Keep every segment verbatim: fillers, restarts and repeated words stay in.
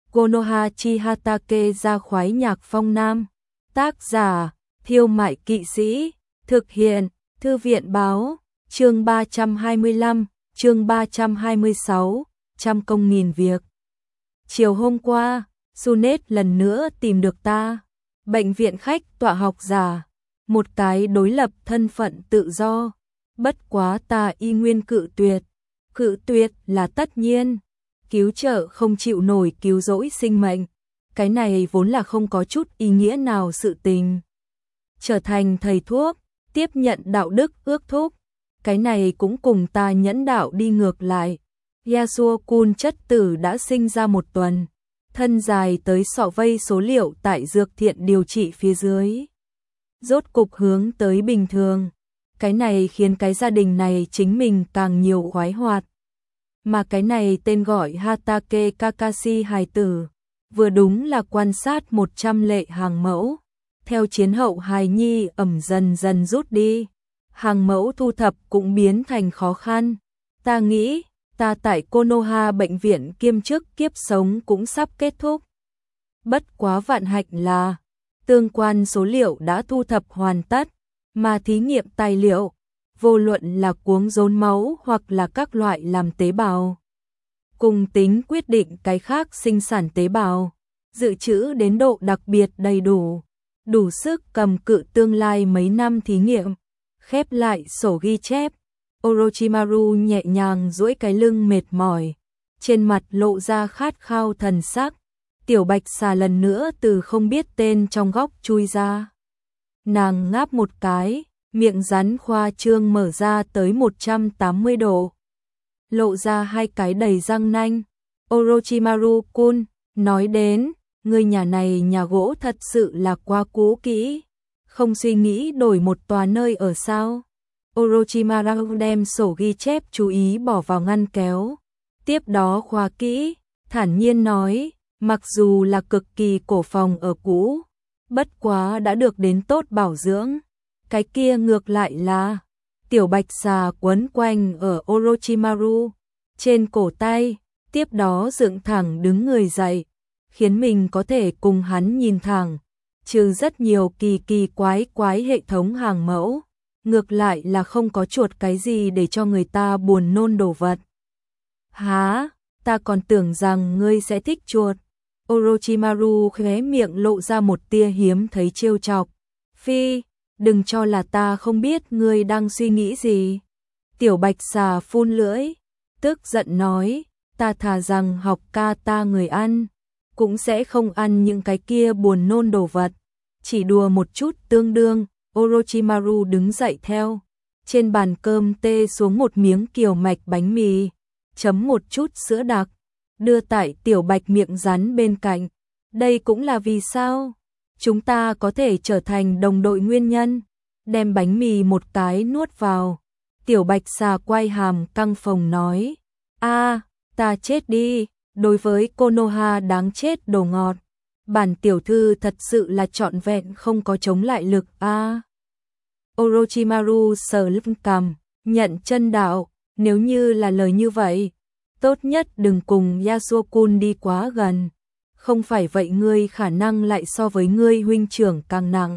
Konoha chi Hatake ra khoái nhạc phong nam. Tác giả, Thiêu Mại Kỵ Sĩ. Thực hiện, Thư viện báo. Chương ba trăm hai mươi lăm, chương ba trăm hai mươi sáu, trăm công nghìn việc. Chiều hôm qua, Sunet lần nữa tìm được ta. Bệnh viện khách tọa học giả. Một cái đối lập thân phận tự do. Bất quá ta y nguyên cự tuyệt. Cự tuyệt là tất nhiên. Cứu trợ không chịu nổi cứu rỗi sinh mệnh. Cái này vốn là không có chút ý nghĩa nào sự tình. Trở thành thầy thuốc, tiếp nhận đạo đức ước thúc. Cái này cũng cùng ta nhẫn đạo đi ngược lại. Yasuo-kun chất tử đã sinh ra một tuần. Thân dài tới sọ vây số liệu tại dược thiện điều trị phía dưới. Rốt cục hướng tới bình thường. Cái này khiến cái gia đình này chính mình càng nhiều khoái hoạt. Mà cái này tên gọi Hatake Kakashi hài tử. Vừa đúng là quan sát một trăm lệ hàng mẫu. Theo chiến hậu hài nhi ẩm dần dần rút đi. Hàng mẫu thu thập cũng biến thành khó khăn. Ta nghĩ, ta tại Konoha bệnh viện kiêm chức kiếp sống cũng sắp kết thúc. Bất quá vạn hạnh là, tương quan số liệu đã thu thập hoàn tất, mà thí nghiệm tài liệu, vô luận là cuống rốn máu hoặc là các loại làm tế bào. Cùng tính quyết định cái khác sinh sản tế bào, dự trữ đến độ đặc biệt đầy đủ, đủ sức cầm cự tương lai mấy năm thí nghiệm. Khép lại sổ ghi chép, Orochimaru nhẹ nhàng duỗi cái lưng mệt mỏi, trên mặt lộ ra khát khao thần sắc. Tiểu Bạch Xà lần nữa từ không biết tên trong góc chui ra. Nàng ngáp một cái, miệng rắn khoa trương mở ra tới một trăm tám mươi độ. Lộ ra hai cái đầy răng nanh. Orochimaru-kun, nói đến, người nhà này nhà gỗ thật sự là quá cũ kỹ. Không suy nghĩ đổi một tòa nơi ở sao? Orochimaru đem sổ ghi chép chú ý bỏ vào ngăn kéo. Tiếp đó khoa kỹ, thản nhiên nói, mặc dù là cực kỳ cổ phòng ở cũ, bất quá đã được đến tốt bảo dưỡng. Cái kia ngược lại là, Tiểu Bạch Xà quấn quanh ở Orochimaru, trên cổ tay, tiếp đó dựng thẳng đứng người dậy, khiến mình có thể cùng hắn nhìn thẳng. Trừ rất nhiều kỳ kỳ quái quái hệ thống hàng mẫu, ngược lại là không có chuột cái gì để cho người ta buồn nôn đồ vật. Hả, ta còn tưởng rằng ngươi sẽ thích chuột. Orochimaru khóe miệng lộ ra một tia hiếm thấy trêu chọc. Phi, đừng cho là ta không biết ngươi đang suy nghĩ gì. Tiểu Bạch Xà phun lưỡi, tức giận nói, ta thà rằng học ca ta người ăn, cũng sẽ không ăn những cái kia buồn nôn đồ vật. Chỉ đùa một chút tương đương. Orochimaru đứng dậy theo. Trên bàn cơm tê xuống một miếng kiều mạch bánh mì, chấm một chút sữa đặc, đưa tại Tiểu Bạch miệng rắn bên cạnh. Đây cũng là vì sao chúng ta có thể trở thành đồng đội nguyên nhân. Đem bánh mì một cái nuốt vào. Tiểu Bạch Xà quay hàm căng phồng nói, a, ta chết đi, đối với Konoha đáng chết đồ ngọt. Bản tiểu thư thật sự là trọn vẹn không có chống lại lực a. À. Orochimaru sờ lưng cằm, nhận chân đạo, nếu như là lời như vậy, tốt nhất đừng cùng Yasuo-kun đi quá gần, không phải vậy ngươi khả năng lại so với ngươi huynh trưởng càng nặng.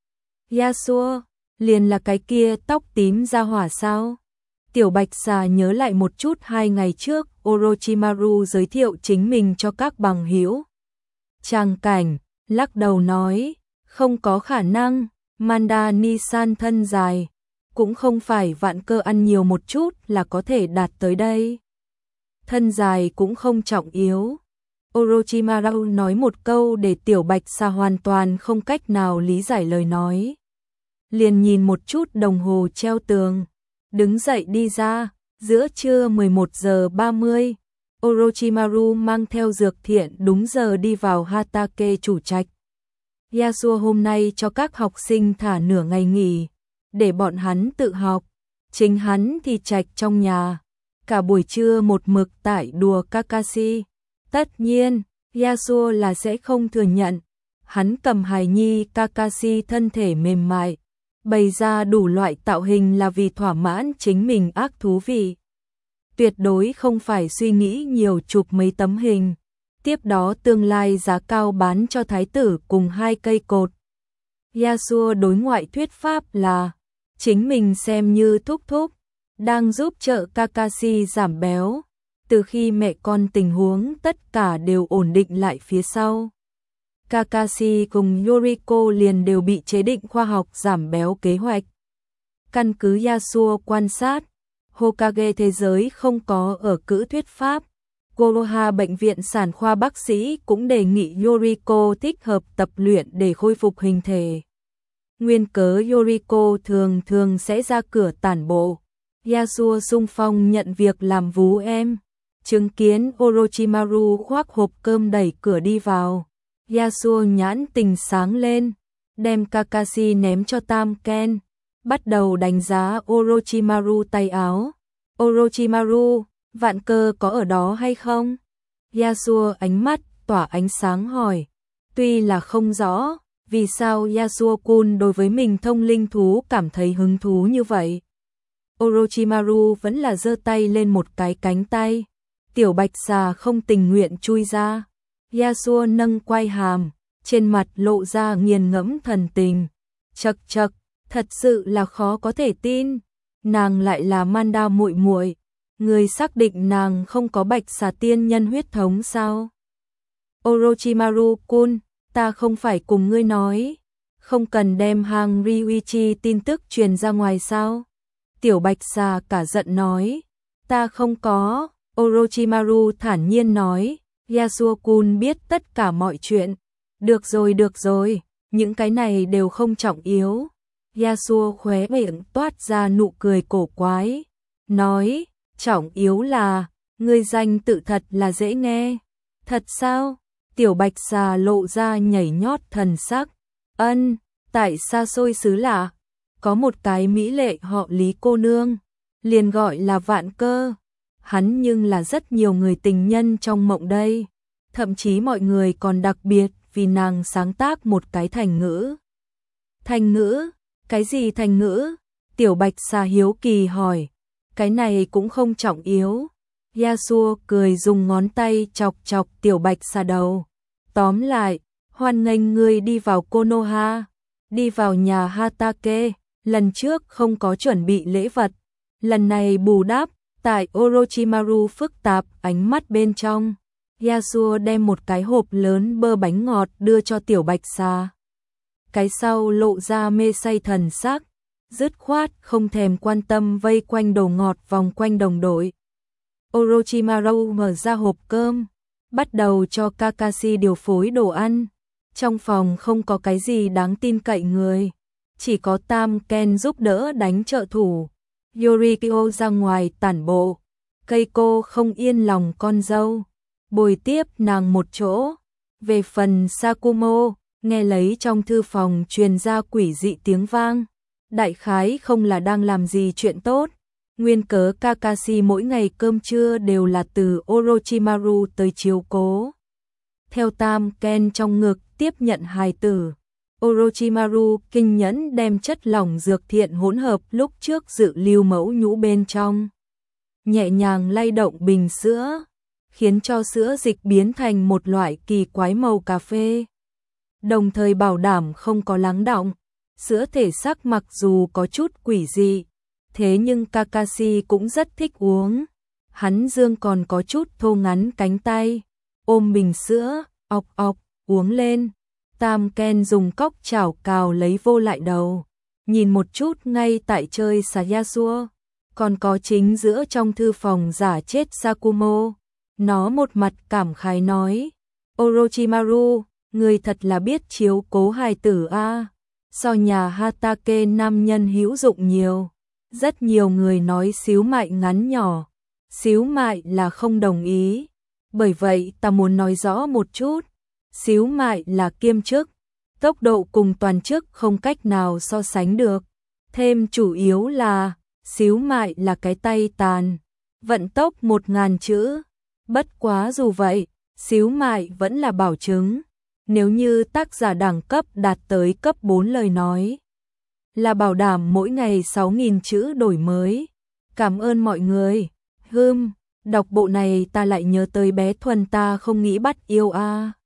Yasuo, liền là cái kia tóc tím ra hỏa sao? Tiểu Bạch Xà nhớ lại một chút hai ngày trước Orochimaru giới thiệu chính mình cho các bằng hữu. Trang cảnh, lắc đầu nói, không có khả năng, Manda Nisan thân dài, cũng không phải vạn cơ ăn nhiều một chút là có thể đạt tới đây. Thân dài cũng không trọng yếu. Orochimaru nói một câu để Tiểu Bạch Xà hoàn toàn không cách nào lý giải lời nói. Liền nhìn một chút đồng hồ treo tường, đứng dậy đi ra, giữa trưa mười một giờ ba mươi. Orochimaru mang theo dược thiện đúng giờ đi vào Hatake chủ trạch. Yasuo hôm nay cho các học sinh thả nửa ngày nghỉ, để bọn hắn tự học. Chính hắn thì trạch trong nhà, cả buổi trưa một mực tại đùa Kakashi. Tất nhiên, Yasuo là sẽ không thừa nhận. Hắn cầm hài nhi Kakashi thân thể mềm mại, bày ra đủ loại tạo hình là vì thỏa mãn chính mình ác thú vị. Tuyệt đối không phải suy nghĩ nhiều chụp mấy tấm hình. tiếp đó tương lai giá cao bán cho thái tử cùng hai cây cột. Yasuo đối ngoại thuyết pháp là chính mình xem như thúc thúc, đang giúp trợ Kakashi giảm béo, từ khi mẹ con tình huống tất cả đều ổn định lại phía sau. Kakashi cùng Yoriko liền đều bị chế định khoa học giảm béo kế hoạch. Căn cứ Yasuo quan sát, Hokage thế giới không có ở cữ thuyết pháp. Konoha bệnh viện sản khoa bác sĩ cũng đề nghị Yoriko thích hợp tập luyện để khôi phục hình thể. Nguyên cớ Yoriko thường thường sẽ ra cửa tản bộ. Yasuo xung phong nhận việc làm vú em. Chứng kiến Orochimaru khoác hộp cơm đẩy cửa đi vào. Yasuo nhãn tình sáng lên, đem Kakashi ném cho Tam Ken, bắt đầu đánh giá Orochimaru tay áo. Orochimaru, vạn cơ có ở đó hay không? Yasuo ánh mắt tỏa ánh sáng hỏi. Tuy là không rõ, vì sao Yasuo-kun đối với mình thông linh thú cảm thấy hứng thú như vậy. Orochimaru vẫn là giơ tay lên một cái cánh tay. Tiểu bạch xà không tình nguyện chui ra. Yasuo nâng quai hàm, trên mặt lộ ra nghiền ngẫm thần tình. Chậc chậc, thật sự là khó có thể tin. Nàng lại là Manda muội muội. Người xác định nàng không có bạch xà tiên nhân huyết thống sao? Orochimaru-kun, ta không phải cùng ngươi nói, không cần đem hàng Ryuichi tin tức truyền ra ngoài sao? Tiểu bạch xà cả giận nói, ta không có. Orochimaru thản nhiên nói, Yasuo-kun biết tất cả mọi chuyện. Được rồi được rồi, những cái này đều không trọng yếu. Yasuo khóe miệng toát ra nụ cười cổ quái, nói, trọng yếu là, ngươi danh tự thật là dễ nghe. Thật sao? Tiểu bạch xà lộ ra nhảy nhót thần sắc. Ân, tại xa xôi xứ lạ, có một cái mỹ lệ họ Lý cô nương, liền gọi là Vạn Cơ. Hắn nhưng là rất nhiều người tình nhân trong mộng đây. Thậm chí mọi người còn đặc biệt vì nàng sáng tác một cái thành ngữ. Thành ngữ? Cái gì thành ngữ? Tiểu bạch xà hiếu kỳ hỏi. Cái này cũng không trọng yếu. Yasuo cười dùng ngón tay chọc chọc tiểu bạch xà đầu. Tóm lại, hoan nghênh ngươi đi vào Konoha, đi vào nhà Hatake. Lần trước không có chuẩn bị lễ vật, lần này bù đắp. Tại Orochimaru phức tạp ánh mắt bên trong, Yasuo đem một cái hộp lớn bơ bánh ngọt đưa cho tiểu bạch xà. Cái sau lộ ra mê say thần sắc, dứt khoát không thèm quan tâm vây quanh đồ ngọt vòng quanh đồng đội. Orochimaru mở ra hộp cơm, bắt đầu cho Kakashi điều phối đồ ăn. Trong phòng không có cái gì đáng tin cậy người, chỉ có Tam Ken giúp đỡ đánh trợ thủ. Yoriko ra ngoài tản bộ, Keiko không yên lòng con dâu, bồi tiếp nàng một chỗ. Về phần Sakumo, nghe lấy trong thư phòng truyền ra quỷ dị tiếng vang, đại khái không là đang làm gì chuyện tốt. Nguyên cớ Kakashi mỗi ngày cơm trưa đều là từ Orochimaru tới chiếu cố. Theo Tam Ken trong ngực tiếp nhận hài tử, Orochimaru kinh nhẫn đem chất lỏng dược thiện hỗn hợp lúc trước dự lưu mẫu nhũ bên trong, nhẹ nhàng lay động bình sữa, khiến cho sữa dịch biến thành một loại kỳ quái màu cà phê. Đồng thời bảo đảm không có lắng đọng. Sữa thể sắc mặc dù có chút quỷ dị, thế nhưng Kakashi cũng rất thích uống. Hắn dương còn có chút thô ngắn cánh tay, ôm bình sữa, ọc ọc, uống lên. Tam Ken dùng cốc chảo cào lấy vô lại đầu, nhìn một chút ngay tại chơi xà Yasuo, còn có chính giữa trong thư phòng giả chết Sakumo. Nó một mặt cảm khái nói, Orochimaru, người thật là biết chiếu cố hài tử a. So nhà Hatake nam nhân hữu dụng nhiều. Rất nhiều người nói xíu mại ngắn nhỏ, xíu mại là không đồng ý. Bởi vậy ta muốn nói rõ một chút. Xíu mại là kiêm chức, tốc độ cùng toàn chức không cách nào so sánh được. Thêm chủ yếu là, xíu mại là cái tay tàn, vận tốc một ngàn chữ. Bất quá dù vậy, xíu mại vẫn là bảo chứng. Nếu như tác giả đẳng cấp đạt tới cấp bốn lời nói, là bảo đảm mỗi ngày sáu nghìn chữ đổi mới. Cảm ơn mọi người. Hừm, Đọc bộ này ta lại nhớ tới bé Thuần ta không nghĩ bắt yêu a.